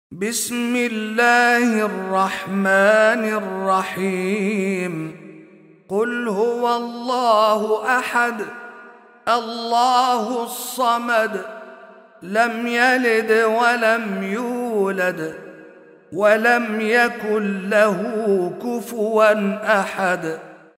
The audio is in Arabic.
بسم الله الرحمن الرحيم. قل هو الله أحد الله الصمد لم يلد ولم يولد ولم يكن له كفوا أحد.